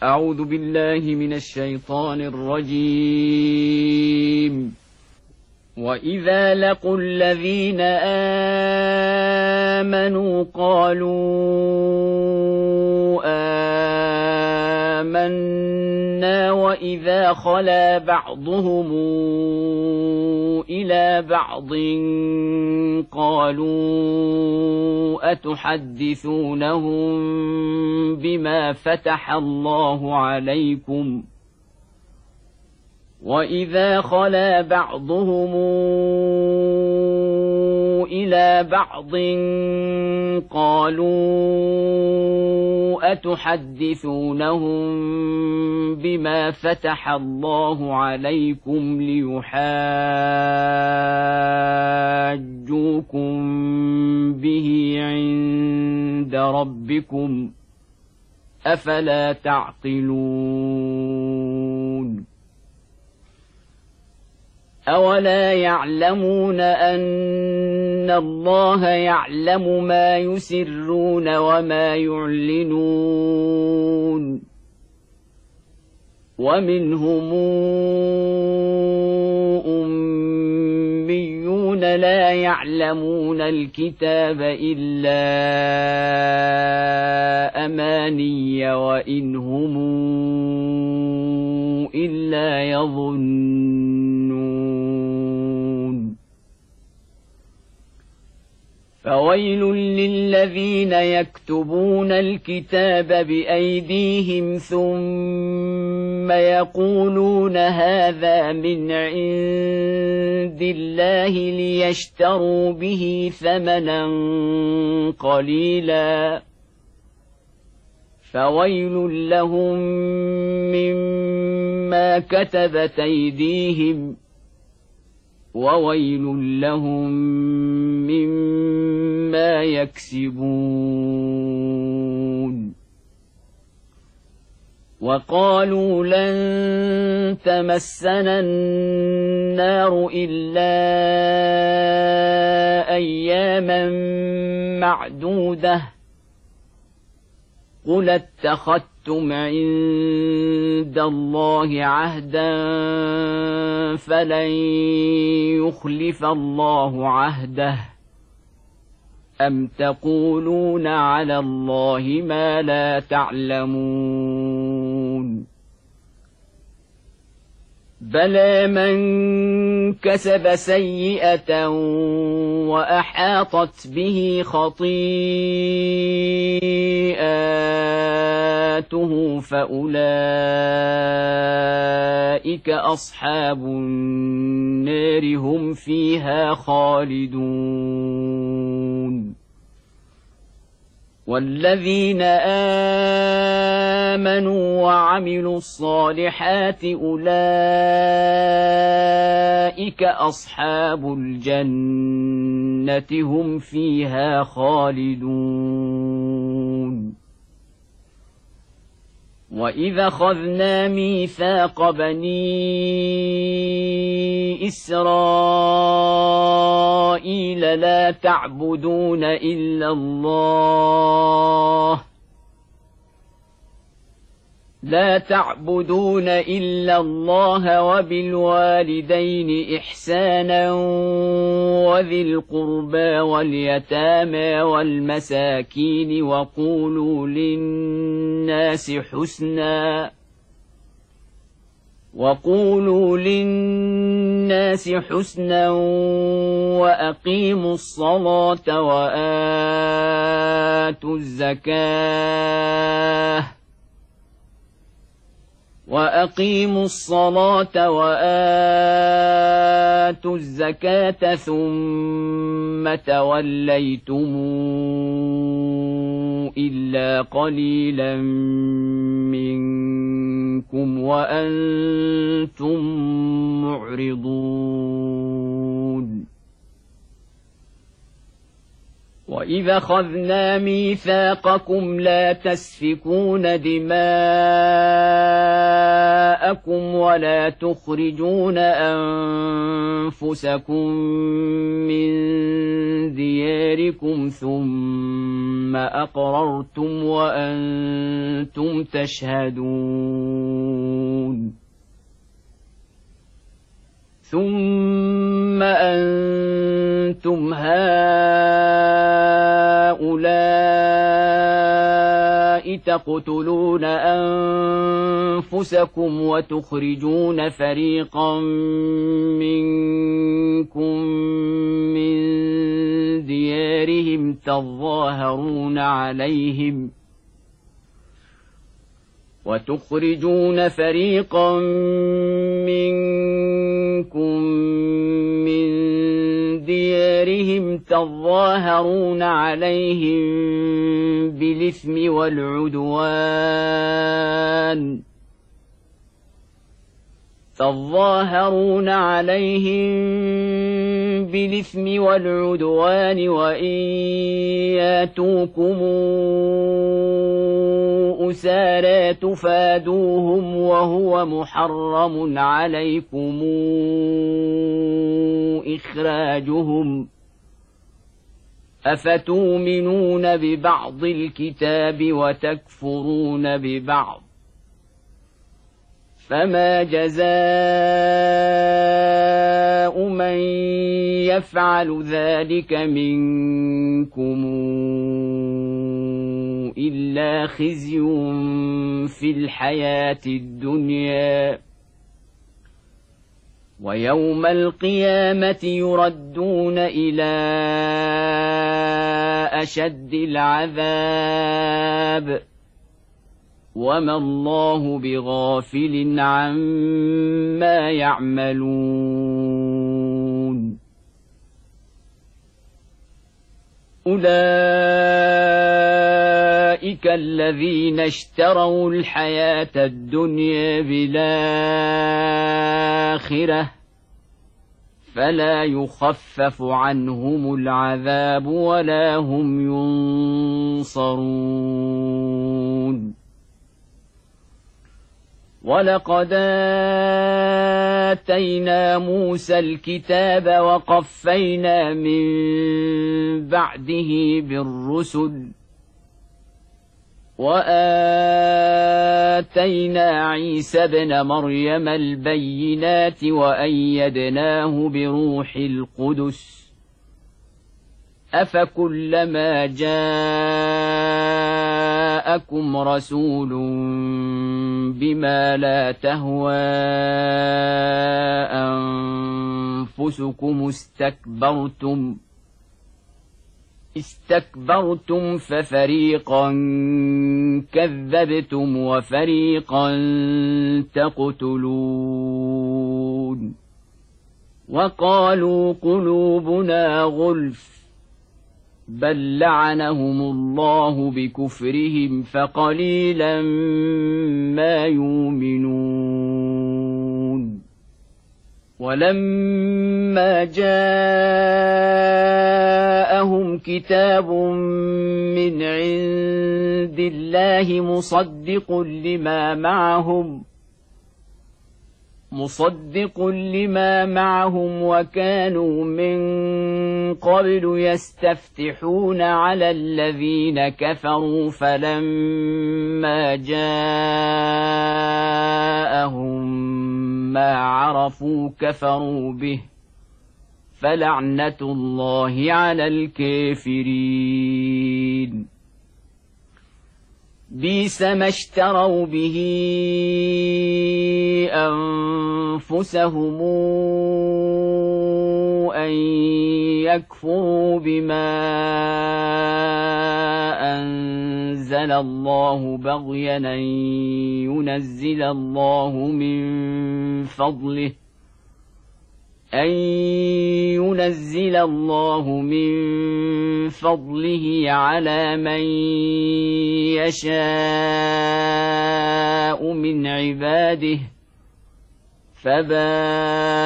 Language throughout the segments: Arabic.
أعوذ بالله من الشيطان الرجيم. وإذا لقوا الذين آمنوا قالوا آمنا وإذا خلا بعضهم إلى بعض قالوا أتحدثونهم بما فتح الله عليكم وإذا خلا بعضهم إلى بعض قالوا أتحدثونهم بما فتح الله عليكم ليحاجوكم به عند ربكم أفلا تعقلون أولا يعلمون أن الله يعلم ما يسرون وما يعلنون ومنهم أميون لا يعلمون الكتاب إلا أماني وإن هم إلا يظنون فويل للذين يكتبون الكتاب بأيديهم ثم يقولون هذا من عند الله ليشتروا به ثمنا قليلا فويل لهم مما كتبت أيديهم وويل لهم مما يكسبون وقالوا لن تمسنا النار إلا أياما معدودة قل اتخذتم عند الله عهدا فلن يخلف الله عهده أم تقولون على الله ما لا تعلمون بلى من كسب سيئة وأحاطت به خطيئاته فأولئك أصحاب النار هم فيها خالدون والذين آمنوا وعملوا الصالحات أولئك أصحاب الجنة هم فيها خالدون وإذا أخذنا ميثاق بني إسرائيل لا تعبدون إلا الله وبالوالدين إحسانا وذي القربى واليتامى والمساكين وقولوا للناس حسنا وأقيموا الصلاة وآتوا الزكاة ثم توليتم إلا قليلا منكم وأنتم معرضون وإذا أخذنا ميثاقكم لا تسفكون دماءكم ولا تخرجون أنفسكم من دياركم ثم أقررتم وأنتم تشهدون ثم أنتم هؤلاء تقتلون أنفسكم وتخرجون فريقا منكم من ديارهم تظاهرون عليهم بالإثم والعدوان وإن ياتوكم أسارى تفادوهم وهو محرم عليكم إخراجهم أفتؤمنون ببعض الكتاب وتكفرون ببعض فما جزاء من يفعل ذلك منكم إلا خزي في الحياة الدنيا ويوم القيامة يردون إلى أشد العذاب وما الله بغافل عما يعملون أولئك الذين اشتروا الحياة الدنيا بالآخرة فلا يخفف عنهم العذاب ولا هم ينصرون ولقد آتينا موسى الكتاب وقفينا من بعده بالرسل وآتينا عيسى ابن مريم البينات وأيدناه بروح القدس أفكلما جاءكم رسول بما لا تهوى أنفسكم استكبرتم ففريقا كذبتم وفريقا تقتلون وقالوا قلوبنا غلف بل لعنهم الله بكفرهم فقليلا ما يؤمنون ولما جاءهم كتاب من عند الله مصدق لما معهم وكانوا من قبل يستفتحون على الذين كفروا فلما جاءهم ما عرفوا كفروا به فلعنة الله على الكافرين بئس ما اشتروا به أنفسهم أن يكفروا بما أنزل الله بغيا أن ينزل الله من فضله على من يشاء من عباده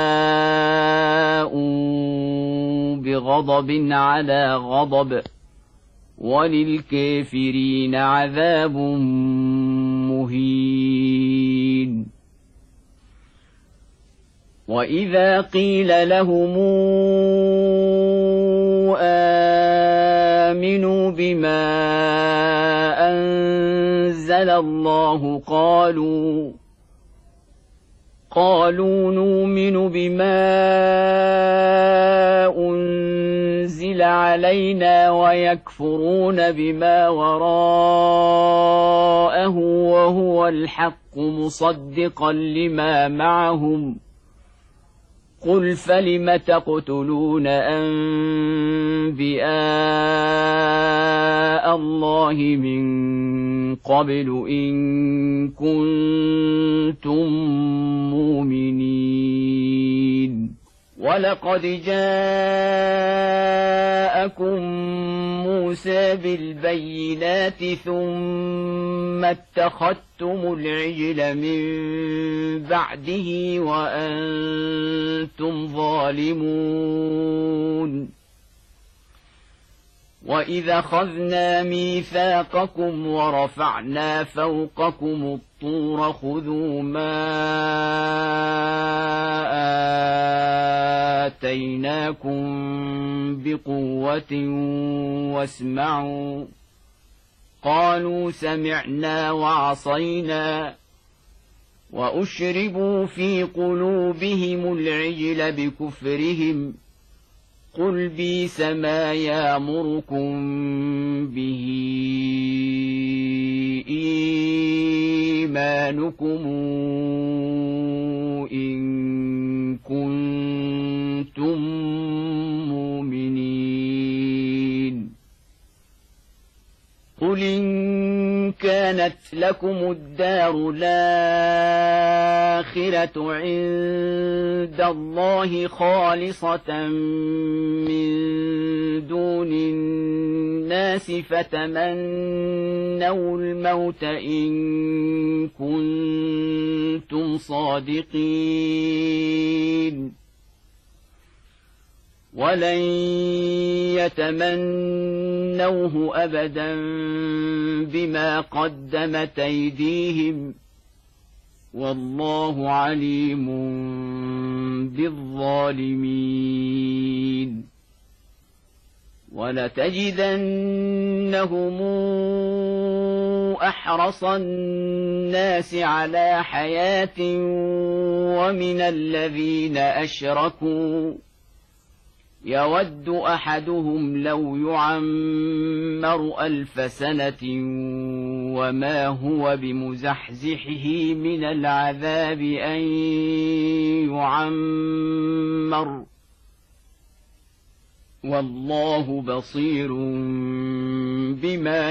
فباءوا بغضب على غضب وللكافرين عذاب مهين. وإذا قيل لهم آمنوا بما أنزل الله قالوا نؤمن بما أنزل علينا ويكفرون بما وراءه وهو الحق مصدقا لما معهم. قل فلم تقتلون أنبياء الله من قبل إن كنتم مؤمنين. ولقد جاءكم موسى بالبينات ثم اتخذتم العجل من بعده وأنتم ظالمون. وإذا أخذنا ميثاقكم ورفعنا فوقكم الطور خذوا ما آتيناكم بقوة واسمعوا. قالوا سمعنا وعصينا وأشربوا في قلوبهم العجل بكفرهم. قل بئس ما يأمركم به إيمانكم إن كنتم مؤمنين. قل إن كانت لكم الدار الآخرة عند الله خالصة من دون الناس فتمنوا الموت إن كنتم صادقين. ولن يتمنوه أبدا بما قدمت أيديهم والله عليم بالظالمين. ولتجدنهم أحرص الناس على حياة ومن الذين أشركوا يود أحدهم لو يعمر 1000 سنة وما هو بمزحزحه من العذاب أن يعمر والله بصير بما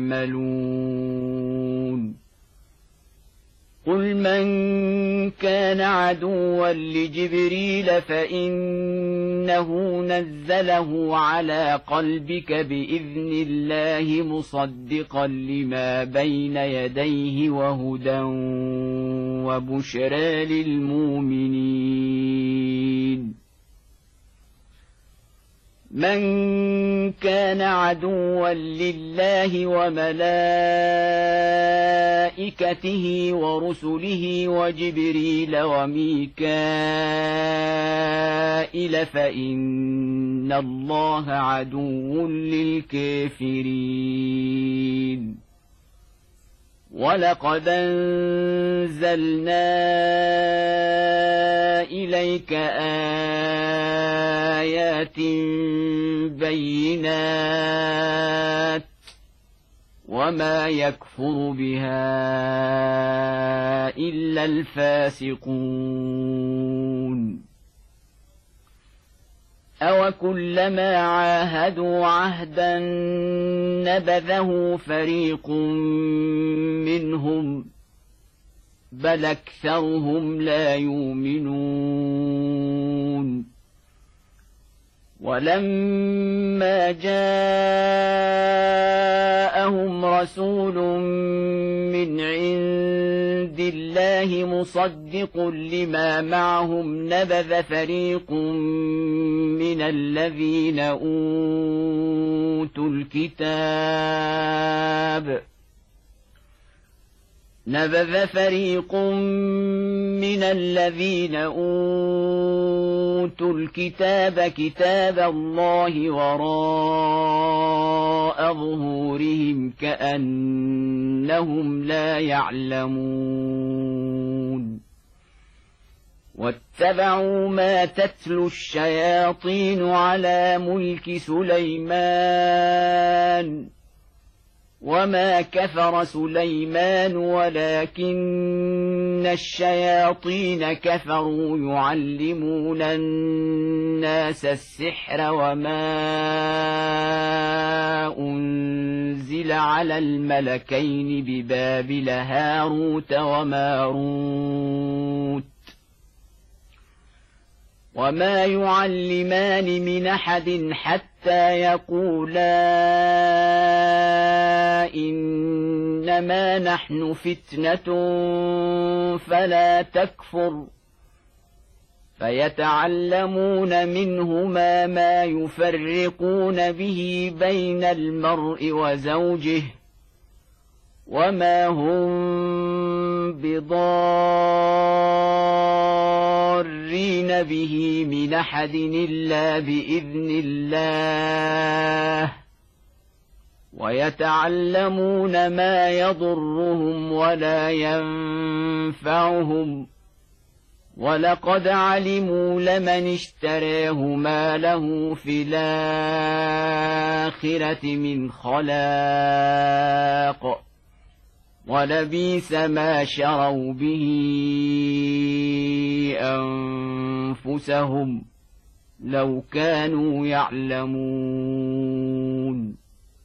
يعملون. قل من كان عدوا لجبريل فإنه نزله على قلبك بإذن الله مصدقا لما بين يديه وهدى وبشرى للمؤمنين. من كان عدوا لله وملائكته ورسله وجبريل وميكائيل فإن الله عدو للكافرين. ولقد أنزلنا إليك آيات بينات وما يكفر بها إلا الفاسقون. أوكلما عاهدوا عهدا نبذه فريق منهم بل أكثرهم لا يؤمنون. ولما جاءهم رسول من عند عند الله مصدق لما معهم نبذ فريق من الذين أوتوا الكتاب كتاب الله وراء ظهورهم كأنهم لا يعلمون واتبعوا ما تتلو الشياطين على ملك سليمان وما كفر سليمان ولكن الشياطين كفروا يعلمون الناس السحر وما أنزل على الملكين ببابل هاروت وماروت وما يعلمان من أحد حتى يقولا إنما نحن فتنة فلا تكفر فيتعلمون منهما ما يفرقون به بين المرء وزوجه وما هم بضارين به من أحد إلا بإذن الله ويتعلمون ما يضرهم ولا ينفعهم ولقد علموا لمن اشتراه ما له في الآخرة من خلاق ولبئس ما شروا به أنفسهم لو كانوا يعلمون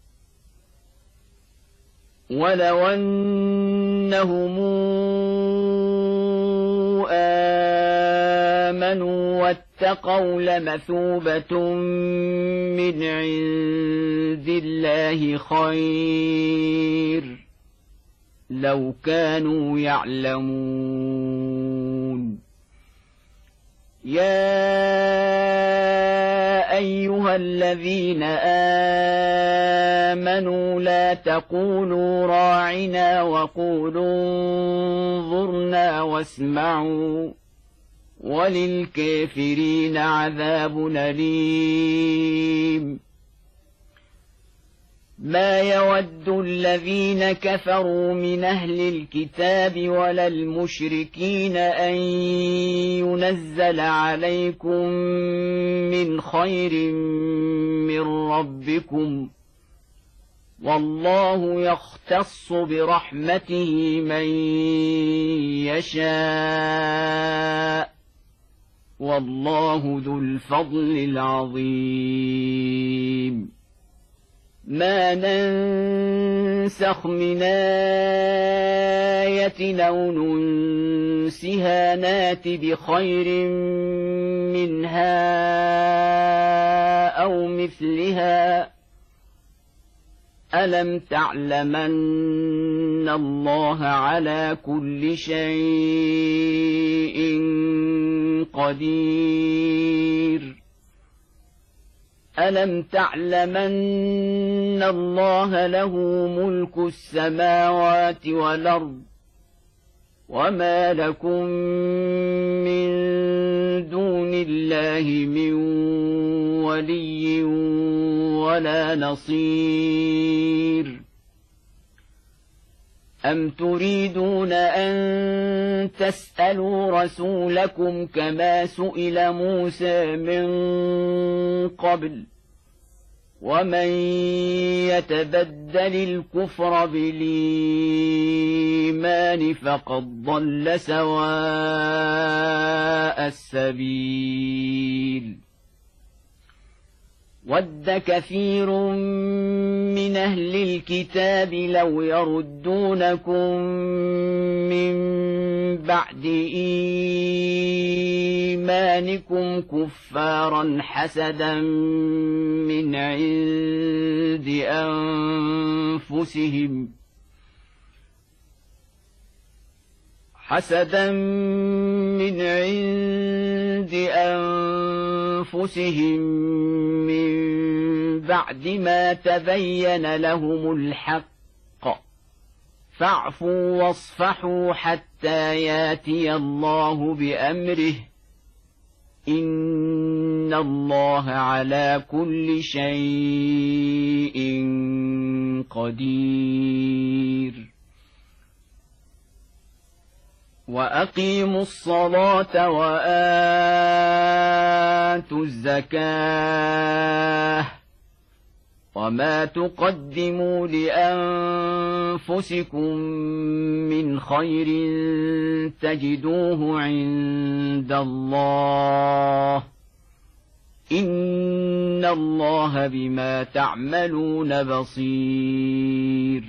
ولو أنهم آمنوا واتقوا لمثوبة من عند الله خير لو كانوا يعلمون يا أيها الذين آمنوا لا تقولوا راعنا وقولوا انظرنا واسمعوا وللكافرين عذاب أليم ما يود الذين كفروا من أهل الكتاب ولا المشركين أن ينزل عليكم من خير من ربكم والله يختص برحمته من يشاء والله ذو الفضل العظيم ما ننسخ من آية أو ننسها نات بخير منها أو مثلها ألم تعلمن الله على كل شيء قدير ألم تعلمن الله له ملك السماوات والأرض وما لكم من دون الله من ولي ولا نصير أم تريدون أن تسألوا رسولكم كما سئل موسى من قبل ومن يتبدل الكفر بالإيمان فقد ضل سواء السبيل ود كثير من أهل الكتاب لو يردونكم من بعد إيمانكم كفارا حسدا من عند حسدا من عند أنفسهم من بعد ما تبين لهم الحق فاعفوا واصفحوا حتى ياتي الله بأمره إن الله على كل شيء قدير وأقيموا الصلاة وآتوا الزكاة وما تقدموا لأنفسكم من خير تجدوه عند الله إن الله بما تعملون بصير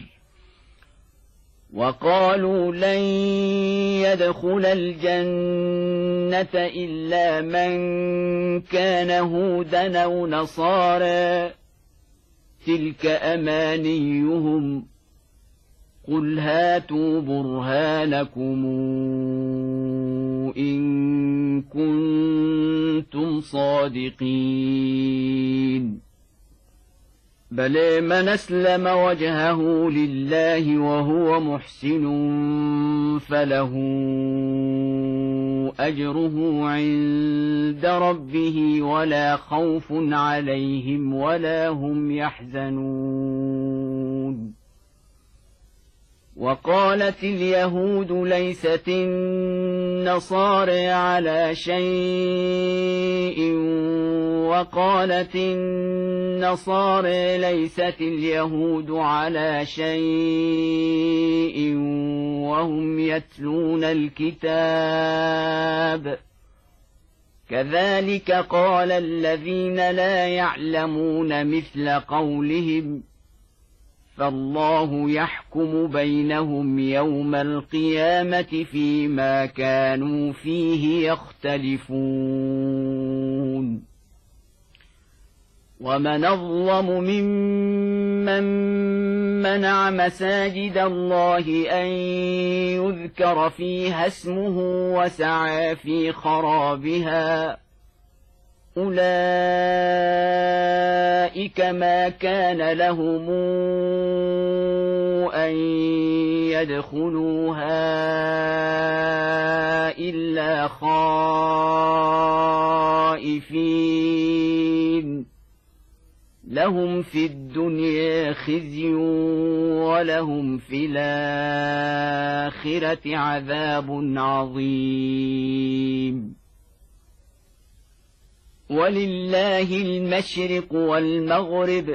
وقالوا لن يدخل الجنة إلا من كان هودا أو نصارى تلك أمانيهم قل هاتوا برهانكم إن كنتم صادقين بلى من أسلم وجهه لله وهو محسن فله أجره عند ربه ولا خوف عليهم ولا هم يحزنون وقالت اليهود ليست النصارى على شيء وقالت النصارى ليست اليهود على شيء وهم يتلون الكتاب كذلك قال الذين لا يعلمون مثل قولهم فالله يحكم بينهم يوم القيامة فيما كانوا فيه يختلفون ومن أظلم ممن منع مساجد الله أن يذكر فيها اسمه وسعى في خرابها أولئك ما كان لهم أن يدخلوها إلا خائفين لهم في الدنيا خزي ولهم في الآخرة عذاب عظيم ولله المشرق والمغرب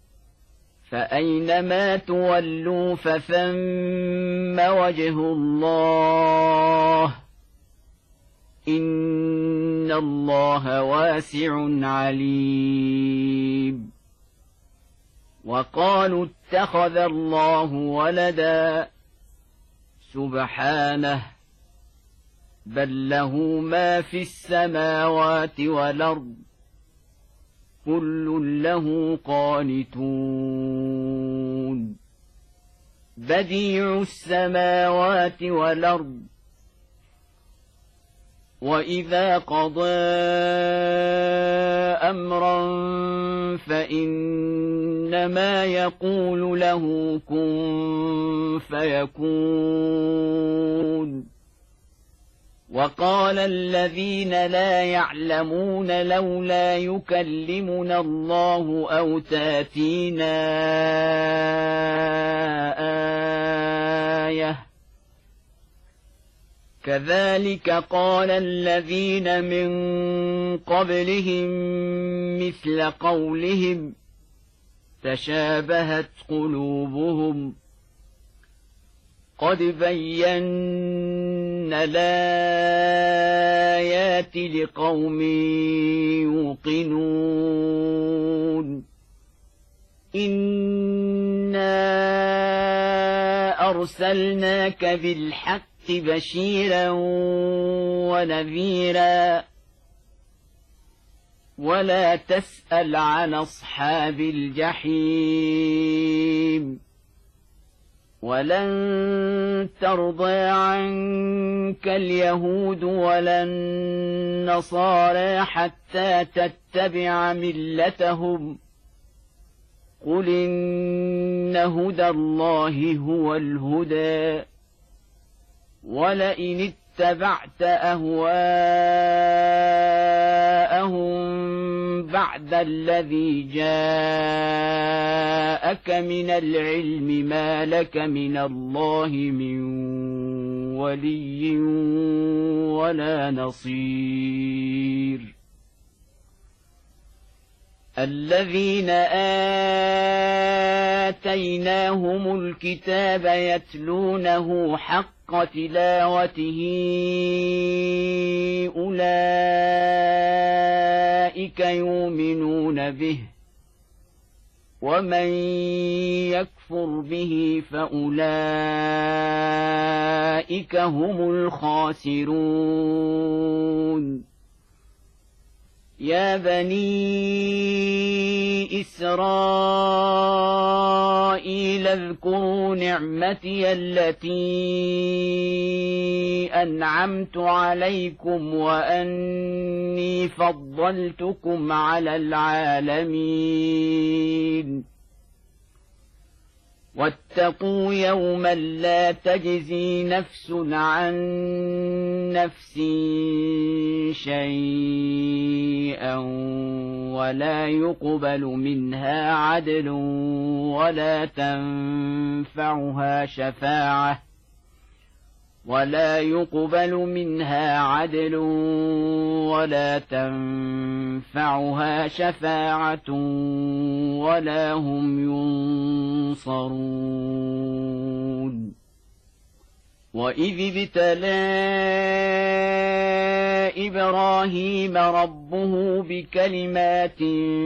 فأينما تولوا فثم وجه الله إن الله واسع عليم وقالوا اتخذ الله ولدا سبحانه بل له ما في السماوات والأرض كل له قانتون بديع السماوات والأرض وإذا قضى أمرا فإنما يقول له كن فيكون وقال الذين لا يعلمون لولا يكلمنا الله أو تاتينا آية كذلك قال الذين من قبلهم مثل قولهم تشابهت قلوبهم قد بينا الآيات لقوم يوقنون إنا أرسلناك بالحق بشيرا ونذيرا ولا تسأل عن أصحاب الجحيم ولن ترضى عنك تتبعك اليهود ولا النصارى حتى تتبع ملتهم قل إن هدى الله هو الهدى ولئن اتبعت أهواءهم بعد الذي جاءك من العلم ما لك من الله من ولي ولا نصير الذين آتيناهم الكتاب يتلونه حق تلاوته أولئك يؤمنون به ومن يكفر به فأولئك هم الخاسرون يا بني إسرائيل اذكروا نعمتي التي أنعمت عليكم وأني فضلتكم على العالمين واتقوا يوما لا تجزي نفس عن نفس شيئا ولا يقبل منها عدل ولا تنفعها شفاعة ولا هم ينصرون وإذ ابتلى إبراهيم ربه بكلمات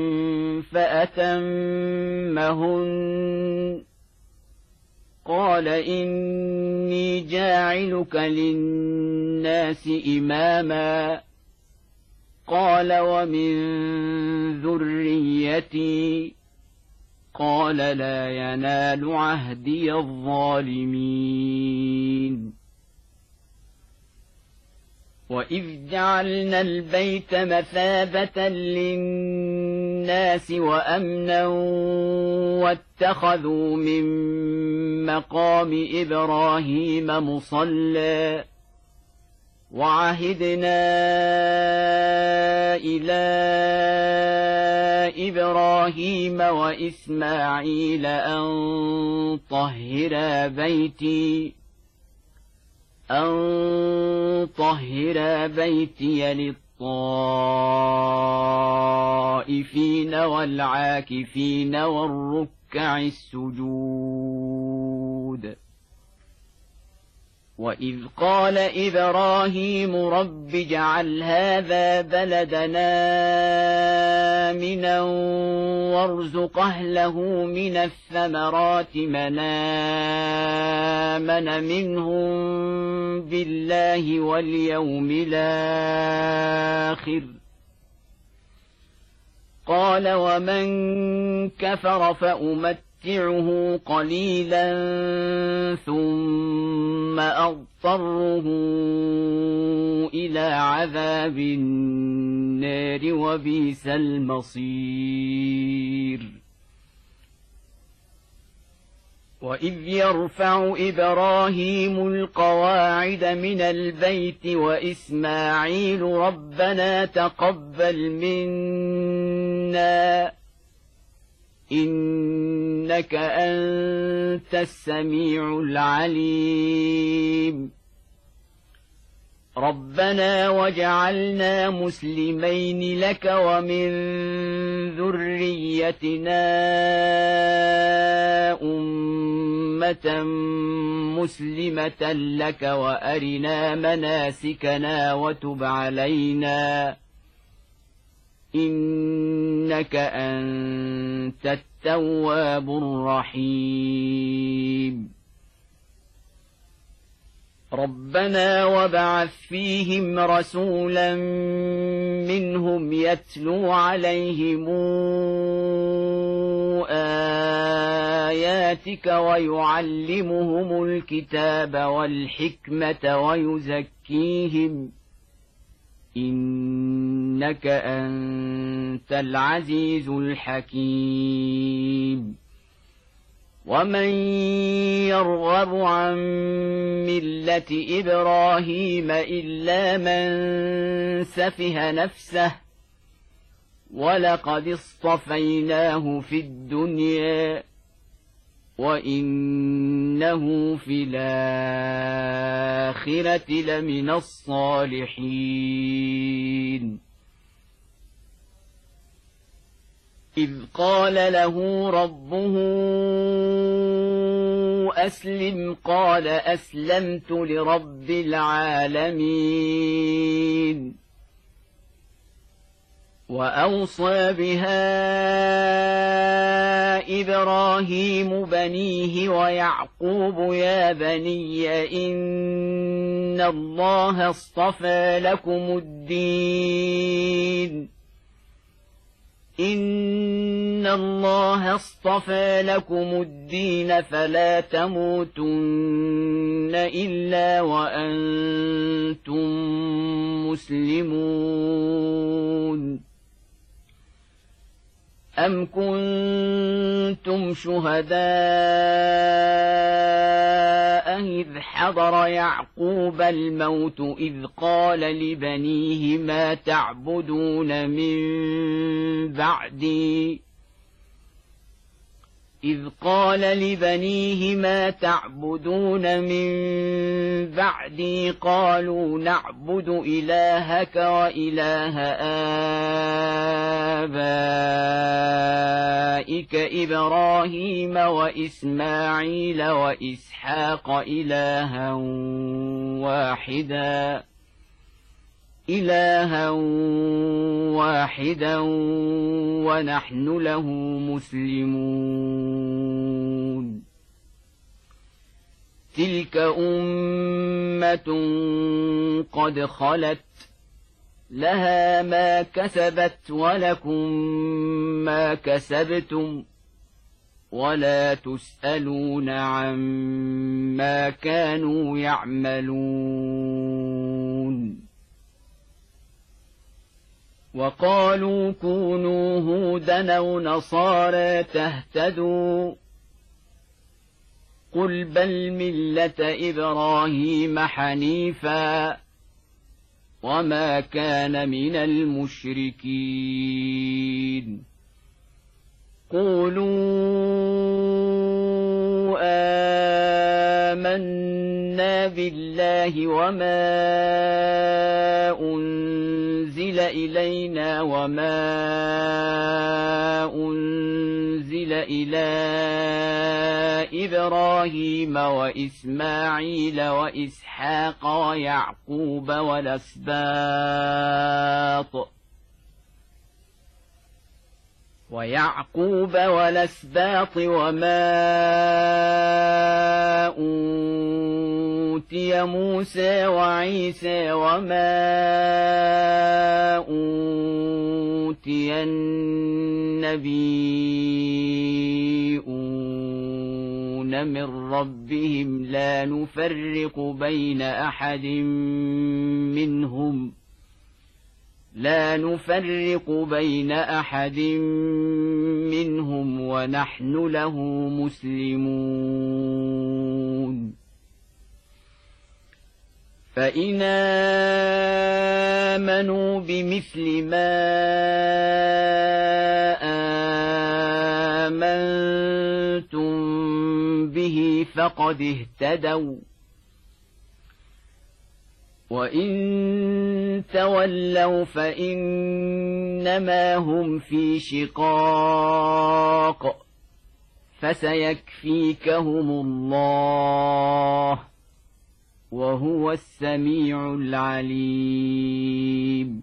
فأتمهن قال إني جاعلك للناس إماما قال ومن ذريتي قال لا ينال عهدي الظالمين وإذ جعلنا البيت مثابة للناس وأمنا واتخذوا من مقام إبراهيم مصلى وعهدنا إلى إبراهيم وإسماعيل أن طهرا بيتي للطائفين والعاكفين والركع السجود وإذ قال إبراهيم رب اجعل هذا بلدنا آمنا وارزق أهله من الثمرات من آمن منهم بالله واليوم الآخر قال ومن كفر فأمتعه قليلا ثم أضطره إلى عذاب النار وبئس المصير وإذ يرفع إبراهيم القواعد من البيت وإسماعيل ربنا تقبل منا إنك أنت السميع العليم ربنا واجعلنا مسلمين لك ومن ذريتنا أمة مسلمة لك وأرنا مناسكنا وتب علينا إنك أنت التواب الرحيم ربنا وابعث فيهم رسولا منهم يتلو عليهم آياتك ويعلمهم الكتاب والحكمة ويزكيهم إنك أنت العزيز الحكيم ومن يرغب عن ملة إبراهيم إلا من سفه نفسه ولقد اصطفيناه في الدنيا وإنه في الآخرة لمن الصالحين إذ قال له ربه أسلم قال أسلمت لرب العالمين وأوصى بها إبراهيم بنيه ويعقوب يا بني إن الله اصطفى لكم الدين فلا تموتن إلا وأنتم مسلمون أم كنتم شهداء إذ حضر يعقوب الموت إذ قال لبنيه ما تعبدون من بعدي قالوا نعبد إلهك وإله آبائك إبراهيم وإسماعيل وإسحاق إلها واحدا ونحن له مسلمون تلك أمة قد خلت لها ما كسبت ولكم ما كسبتم ولا تسألون عما كانوا يعملون وقالوا كونوا هودا أو نصارى تهتدوا قل بل ملة إبراهيم حنيفا وما كان من المشركين قولوا آمنا بالله وما أنزل إلينا وما أنزل إلى إبراهيم وإسماعيل وإسحاق ويعقوب والأسباط وما أوتي موسى وعيسى وما أوتي النبيون من ربهم لا نفرق بين أحد منهم ونحن له مسلمون فإن آمنوا بمثل ما آمنتم به فقد اهتدوا وإن تولوا فإنما هم في شقاق فسيكفيكهم الله وهو السميع العليم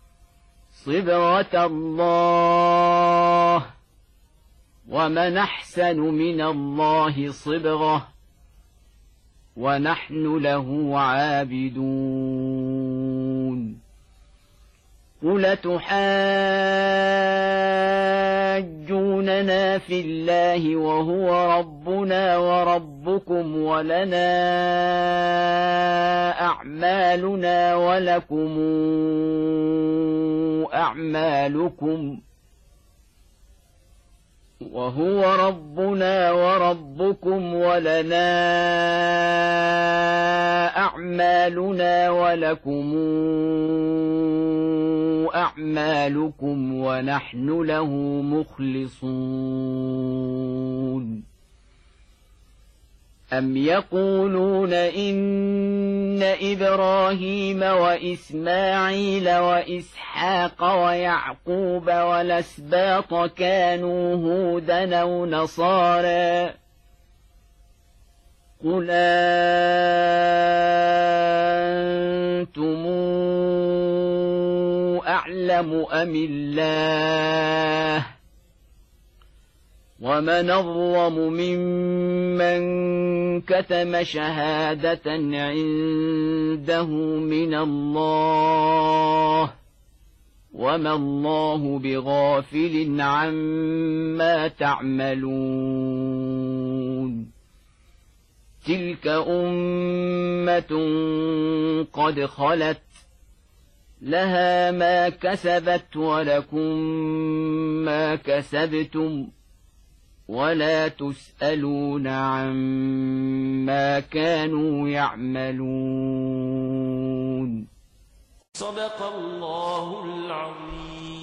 صبغة الله ومن أحسن من الله صبغة ونحن له عابدون قل تحاجوننا في الله وهو ربنا وربكم ولنا أعمالنا ولكم أعمالكم ونحن له مخلصون أم يقولون إن إبراهيم وإسماعيل وإسحاق ويعقوب والأسباط كانوا هودا أو نصارى قل أنتم أعلم أم الله ومن أظلم ممن كتم شهادة عنده من الله وما الله بغافل عما تعملون تلك أمة قد خلت لها ما كسبت ولكم ما كسبتم ولا تسألون عما كانوا يعملون. صدق الله العظيم.